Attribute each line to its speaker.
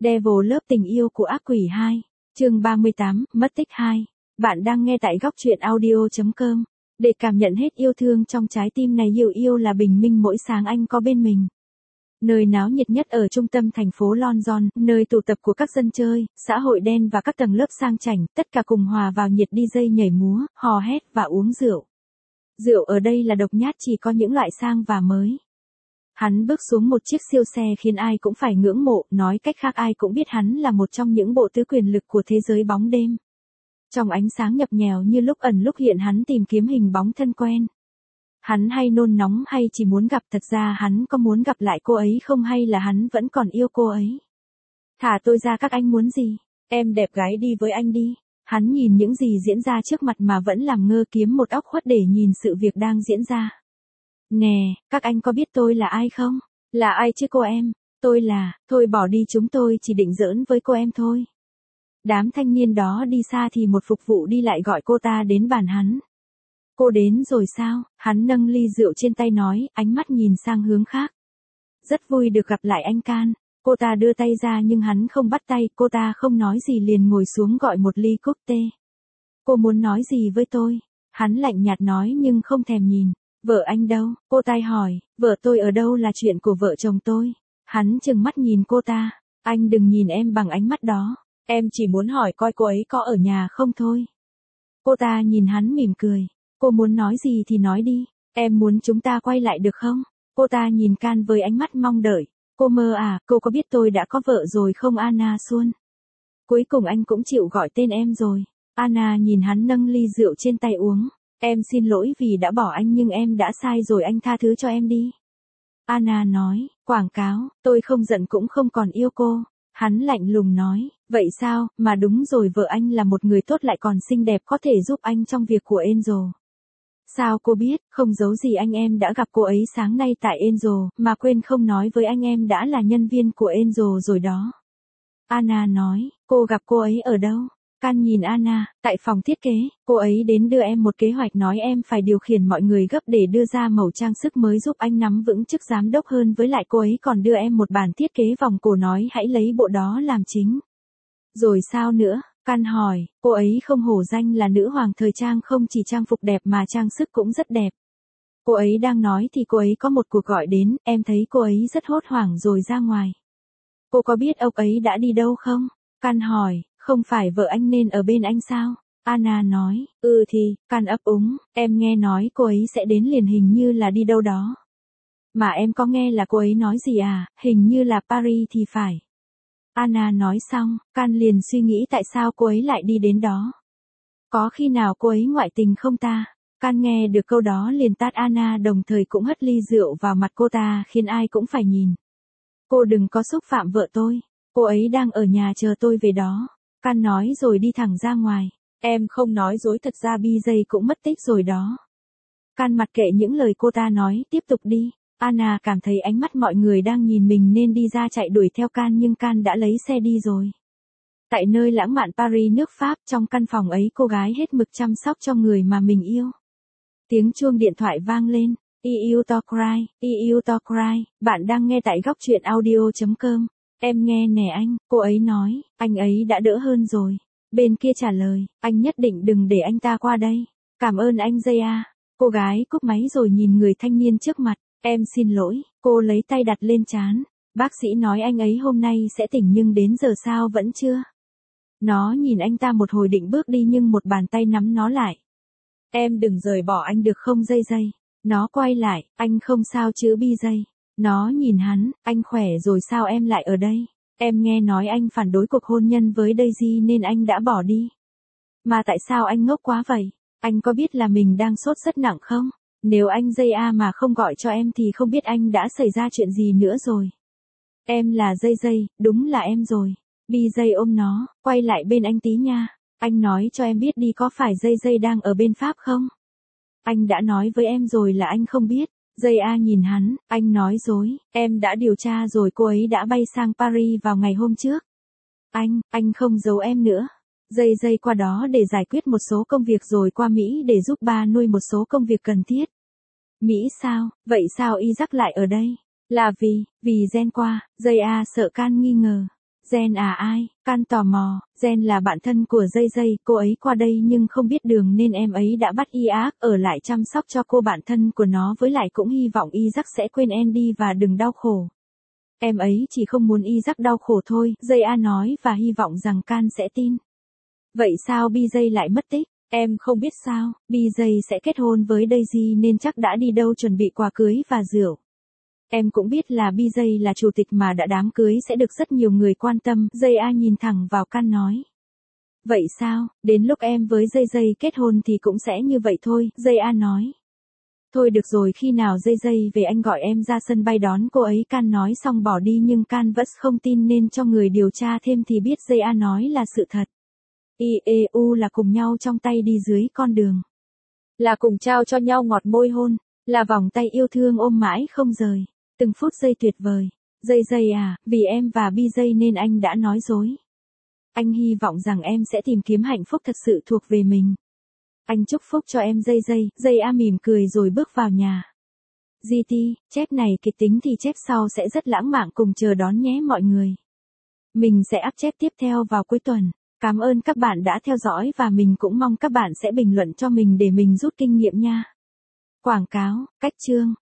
Speaker 1: Devil Love tình yêu của ác quỷ 2, chương 38, mất tích 2. Bạn đang nghe tại góc truyện audio.com. Để cảm nhận hết yêu thương trong trái tim này, yêu là bình minh mỗi sáng anh có bên mình. Nơi náo nhiệt nhất ở trung tâm thành phố London, nơi tụ tập của các dân chơi, xã hội đen và các tầng lớp sang chảnh, tất cả cùng hòa vào nhiệt DJ nhảy múa, hò hét và uống rượu. Rượu ở đây là độc nhát, chỉ có những loại sang và mới. Hắn bước xuống một chiếc siêu xe khiến ai cũng phải ngưỡng mộ, nói cách khác ai cũng biết hắn là một trong những bộ tứ quyền lực của thế giới bóng đêm. Trong ánh sáng nhập nhèo như lúc ẩn lúc hiện, hắn tìm kiếm hình bóng thân quen. Hắn hay nôn nóng hay chỉ muốn gặp, thật ra hắn có muốn gặp lại cô ấy không, hay là hắn vẫn còn yêu cô ấy? Thả tôi ra, các anh muốn gì? Em đẹp gái, đi với anh đi. Hắn nhìn những gì diễn ra trước mặt mà vẫn làm ngơ, kiếm một óc khuất để nhìn sự việc đang diễn ra. Nè, các anh có biết tôi là ai không? Là ai chứ cô em? Tôi là, thôi bỏ đi, chúng tôi chỉ định giỡn với cô em thôi. Đám thanh niên đó đi xa thì một phục vụ đi lại gọi cô ta đến bàn hắn. Cô đến rồi sao? Hắn nâng ly rượu trên tay nói, ánh mắt nhìn sang hướng khác. Rất vui được gặp lại anh Can. Cô ta đưa tay ra nhưng hắn không bắt tay, cô ta không nói gì liền ngồi xuống gọi một ly cốc tê. Cô muốn nói gì với tôi? Hắn lạnh nhạt nói nhưng không thèm nhìn. Vợ anh đâu? Cô ta hỏi, vợ tôi ở đâu là chuyện của vợ chồng tôi. Hắn trừng mắt nhìn cô ta, anh đừng nhìn em bằng ánh mắt đó, em chỉ muốn hỏi coi cô ấy có ở nhà không thôi. Cô ta nhìn hắn mỉm cười, cô muốn nói gì thì nói đi, em muốn chúng ta quay lại được không? Cô ta nhìn Can với ánh mắt mong đợi, cô mơ à, cô có biết tôi đã có vợ rồi không Anna Xuân? Cuối cùng anh cũng chịu gọi tên em rồi. Anna nhìn hắn nâng ly rượu trên tay uống. Em xin lỗi vì đã bỏ anh nhưng em đã sai rồi, anh tha thứ cho em đi. Anna nói, quảng cáo, tôi không giận cũng không còn yêu cô. Hắn lạnh lùng nói, vậy sao, mà đúng rồi, vợ anh là một người tốt lại còn xinh đẹp, có thể giúp anh trong việc của Angel. Sao cô biết? Không giấu gì anh, em đã gặp cô ấy sáng nay tại Angel, mà quên không nói với anh em đã là nhân viên của Angel rồi đó. Anna nói, cô gặp cô ấy ở đâu? Can nhìn Anna, tại phòng thiết kế, cô ấy đến đưa em một kế hoạch, nói em phải điều khiển mọi người gấp để đưa ra mẩu trang sức mới giúp anh nắm vững chức giám đốc hơn, với lại cô ấy còn đưa em một bản thiết kế vòng cổ, nói hãy lấy bộ đó làm chính. Rồi sao nữa? Can hỏi, cô ấy không hổ danh là nữ hoàng thời trang, không chỉ trang phục đẹp mà trang sức cũng rất đẹp. Cô ấy đang nói thì cô ấy có một cuộc gọi đến, em thấy cô ấy rất hốt hoảng rồi ra ngoài. Cô có biết ông ấy đã đi đâu không? Can hỏi, không phải vợ anh nên ở bên anh sao? Anna nói, thì, Can ấp úng, em nghe nói cô ấy sẽ đến liền, hình như là đi đâu đó. Mà em có nghe là cô ấy nói gì à, hình như là Paris thì phải. Anna nói xong, Can liền suy nghĩ tại sao cô ấy lại đi đến đó. Có khi nào cô ấy ngoại tình không ta? Can nghe được câu đó liền tát Anna, đồng thời cũng hất ly rượu vào mặt cô ta khiến ai cũng phải nhìn. Cô đừng có xúc phạm vợ tôi, cô ấy đang ở nhà chờ tôi về đó. Can nói rồi đi thẳng ra ngoài. Em không nói dối, thật ra BJ cũng mất tích rồi đó. Can mặc kệ những lời cô ta nói, tiếp tục đi. Anna cảm thấy ánh mắt mọi người đang nhìn mình nên đi ra chạy đuổi theo Can, nhưng Can đã lấy xe đi rồi. Tại nơi lãng mạn Paris nước Pháp, trong căn phòng ấy cô gái hết mực chăm sóc cho người mà mình yêu. Tiếng chuông điện thoại vang lên. You to cry, you to cry, bạn đang nghe tại góc truyện audio.com. Em nghe nè anh, cô ấy nói, anh ấy đã đỡ hơn rồi. Bên kia trả lời, anh nhất định đừng để anh ta qua đây. Cảm ơn anh Jaya. Cô gái cúp máy rồi nhìn người thanh niên trước mặt, em xin lỗi, cô lấy tay đặt lên trán. Bác sĩ nói anh ấy hôm nay sẽ tỉnh nhưng đến giờ sao vẫn chưa? Nó nhìn anh ta một hồi định bước đi nhưng một bàn tay nắm nó lại. Em đừng rời bỏ anh được không Jay. Nó quay lại, anh không sao chứ BJ. Nó nhìn hắn, anh khỏe rồi sao em lại ở đây? Em nghe nói anh phản đối cuộc hôn nhân với Daisy nên anh đã bỏ đi. Mà tại sao anh ngốc quá vậy? Anh có biết là mình đang sốt rất nặng không? Nếu anh Jaya mà không gọi cho em thì không biết anh đã xảy ra chuyện gì nữa rồi. Em là Jay, đúng là em rồi. BJ ôm nó, quay lại bên anh tí nha. Anh nói cho em biết đi, có phải Jay đang ở bên Pháp không? Anh đã nói với em rồi là anh không biết. Jaya nhìn hắn, anh nói dối, em đã điều tra rồi, cô ấy đã bay sang Paris vào ngày hôm trước. Anh không giấu em nữa. Jay qua đó để giải quyết một số công việc rồi qua Mỹ để giúp ba nuôi một số công việc cần thiết. Mỹ sao? Vậy sao Isaac lại ở đây? Là vì Gen qua, Jaya sợ Can nghi ngờ. Jen à ai, Can tò mò, Jen là bạn thân của Dây Dây, cô ấy qua đây nhưng không biết đường nên em ấy đã bắt Isaac ở lại chăm sóc cho cô bạn thân của nó, với lại cũng hy vọng Isaac sẽ quên Andy và đừng đau khổ. Em ấy chỉ không muốn Isaac đau khổ thôi, Dây A nói và hy vọng rằng Can sẽ tin. Vậy sao BJ lại mất tích? Em không biết sao, BJ sẽ kết hôn với Daisy nên chắc đã đi đâu chuẩn bị quà cưới và rượu. Em cũng biết là BJ là chủ tịch mà đã đám cưới sẽ được rất nhiều người quan tâm, Dây A nhìn thẳng vào Can nói. Vậy sao, đến lúc em với Dây Dây kết hôn thì cũng sẽ như vậy thôi, Dây A nói. Thôi được rồi, khi nào Dây Dây về anh gọi em ra sân bay đón cô ấy, Can nói xong bỏ đi, nhưng Can vẫn không tin nên cho người điều tra thêm thì biết Dây A nói là sự thật. IEU là cùng nhau trong tay đi dưới con đường. Là cùng trao cho nhau ngọt môi hôn, là vòng tay yêu thương ôm mãi không rời. Từng phút giây tuyệt vời. Dây Dây à, vì em và BJ nên anh đã nói dối. Anh hy vọng rằng em sẽ tìm kiếm hạnh phúc thật sự thuộc về mình. Anh chúc phúc cho em Dây Dây. Dây A mỉm cười rồi bước vào nhà. GT, chép này kịch tính thì chép sau sẽ rất lãng mạn, cùng chờ đón nhé mọi người. Mình sẽ up chép tiếp theo vào cuối tuần. Cảm ơn các bạn đã theo dõi và mình cũng mong các bạn sẽ bình luận cho mình để mình rút kinh nghiệm nha. Quảng cáo, cách chương.